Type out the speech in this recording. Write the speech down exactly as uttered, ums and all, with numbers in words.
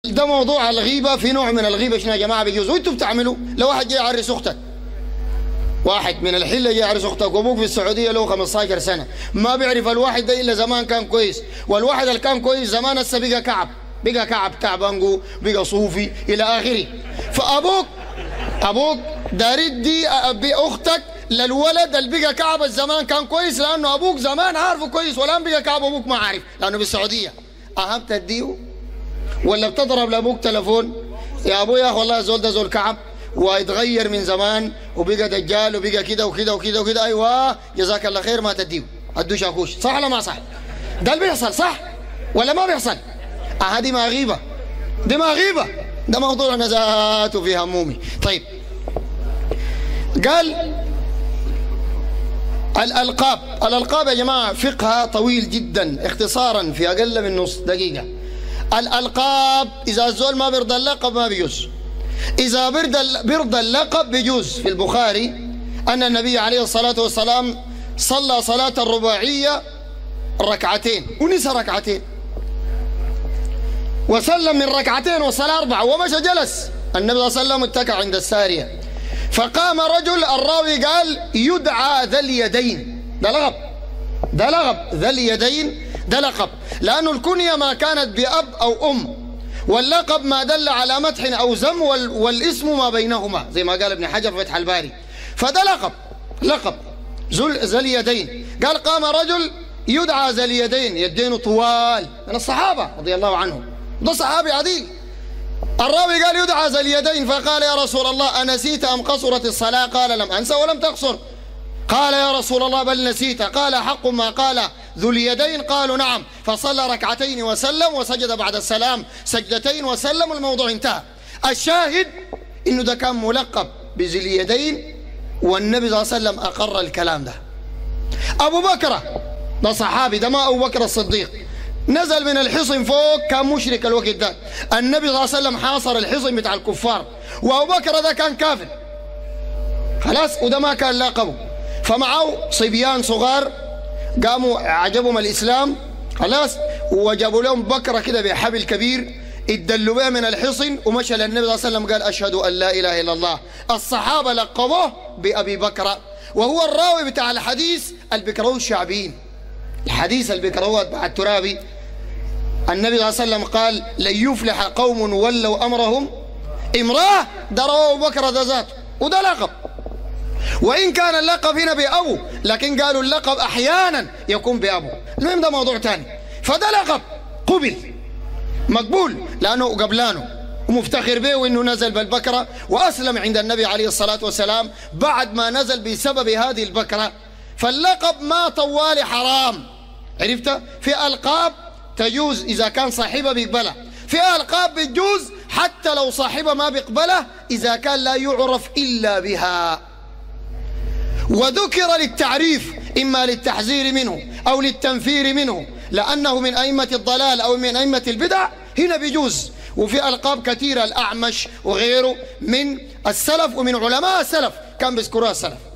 ده موضوع الغيبة. في نوع من الغيبة شنو يا جماعة بيجوز وانتوا بتعملوا؟ لو واحد جاي يعرس اختك، واحد من الحلة جاي يعرس اختك وابوك في السعودية له خمسة عشر سنة، ما بيعرف الواحد ده الا زمان كان كويس، والواحد اللي كان كويس زمان هسه بقى كعب، بقى كعب تعبانجو، بقى صوفي الى اخره. فابوك ابوك دار يدي اختك للولد اللي بقى كعب الزمان كان كويس، لانه ابوك زمان عارفه كويس، والان بقى كعب ابوك ما عارف لانه بالسعوديه. اهم تديه ولا بتضرب لابوك تلفون يا ابويا يا اخي والله زول ده زول كعب ويتغير من زمان وبقى دجال وبقى كده وكده وكده وكده، ايوه جزاك الله خير ما تديه ادوه شاكوش، صح ولا ما صح؟ ده اللي بيحصل صح ولا ما بيحصل؟ اه هذه ما غيبه، دي ما غيبه، ده موضوع نزاهته في همومي. طيب قال الألقاب. الألقاب يا جماعة فقهها طويل جدا، اختصارا في أقل من نص دقيقة. الألقاب إذا الزول ما بيرضى اللقب ما بيجوز، إذا بيرضى اللقب بيجوز. في البخاري أن النبي عليه الصلاة والسلام صلى صلاة الرباعية ركعتين ونسى ركعتين، وسلم من ركعتين وصلى أربعة ومشى جلس. النبي صلى الله عليه وسلم اتكى عند السارية، فقام رجل، الراوي قال يدعى ذا اليدين، ده لقب، ده لقب ذا اليدين، ده لقب، لأنه الكنية ما كانت بأب أو أم، واللقب ما دل على مدح أو ذم، والاسم ما بينهما زي ما قال ابن حجر في فتح الباري، فده لقب، لقب ذا اليدين. قال قام رجل يدعى ذا اليدين، يدين طوال، من الصحابة رضي الله عنهم، ده صحابي عديل. الراوي قال يدعى ذا اليدين، فقال يا رسول الله أنسيت أم قصرت الصلاة؟ قال لم أنسى ولم تقصر. قال يا رسول الله بل نسيت. قال حق ما قال ذو اليدين؟ قالوا نعم. فصلى ركعتين وسلم، وسجد بعد السلام سجدتين وسلم، الموضوع انتهى. الشاهد إنه ده كان ملقب بذي اليدين، والنبي صلى الله عليه وسلم أقر الكلام ده. أبو بكر ده صحابي، ده ما أبو بكر الصديق، نزل من الحصن فوق، كان مشرك الوقت ده، النبي صلى الله عليه وسلم حاصر الحصن بتاع الكفار، وابو بكر ده كان كافر خلاص، وده ما كان لاقبه، فمعه صبيان صغار قاموا عجبهم الاسلام خلاص، وجابوا لهم بكره كده بحبل كبير اتدلوا بها من الحصن، ومشى للنبي صلى الله عليه وسلم قال اشهد ان لا اله الا الله. الصحابه لقبوه بابي بكر، وهو الراوي بتاع الحديث اللي بيكرهوه الشعبيين، الحديث اللي بيكرهوه بتاع الترابي. النبي صلى الله عليه وسلم قال لن يفلح قوم ولوا امرهم امراه، ده رواه ابو بكر ده ذاته، وده لقب، وان كان اللقب هنا بابو، لكن قالوا اللقب احيانا يكون بابو، المهم ده موضوع ثاني. فده لقب قبل مقبول لانه قبلانه ومفتخر به، وانه نزل بالبكره واسلم عند النبي عليه الصلاه والسلام بعد ما نزل بسبب هذه البكره. فاللقب ما طوال حرام، عرفت؟ في القاب تجوز إذا كان صاحبها بيقبلها، في ألقاب بتجوز حتى لو صاحبها ما بيقبلها إذا كان لا يعرف إلا بها، وذكر للتعريف إما للتحذير منه أو للتنفير منه، لأنه من أئمة الضلال أو من أئمة البدع، هنا بيجوز. وفي ألقاب كثيرة، الأعمش وغيره من السلف ومن علماء السلف كان بيذكروها السلف.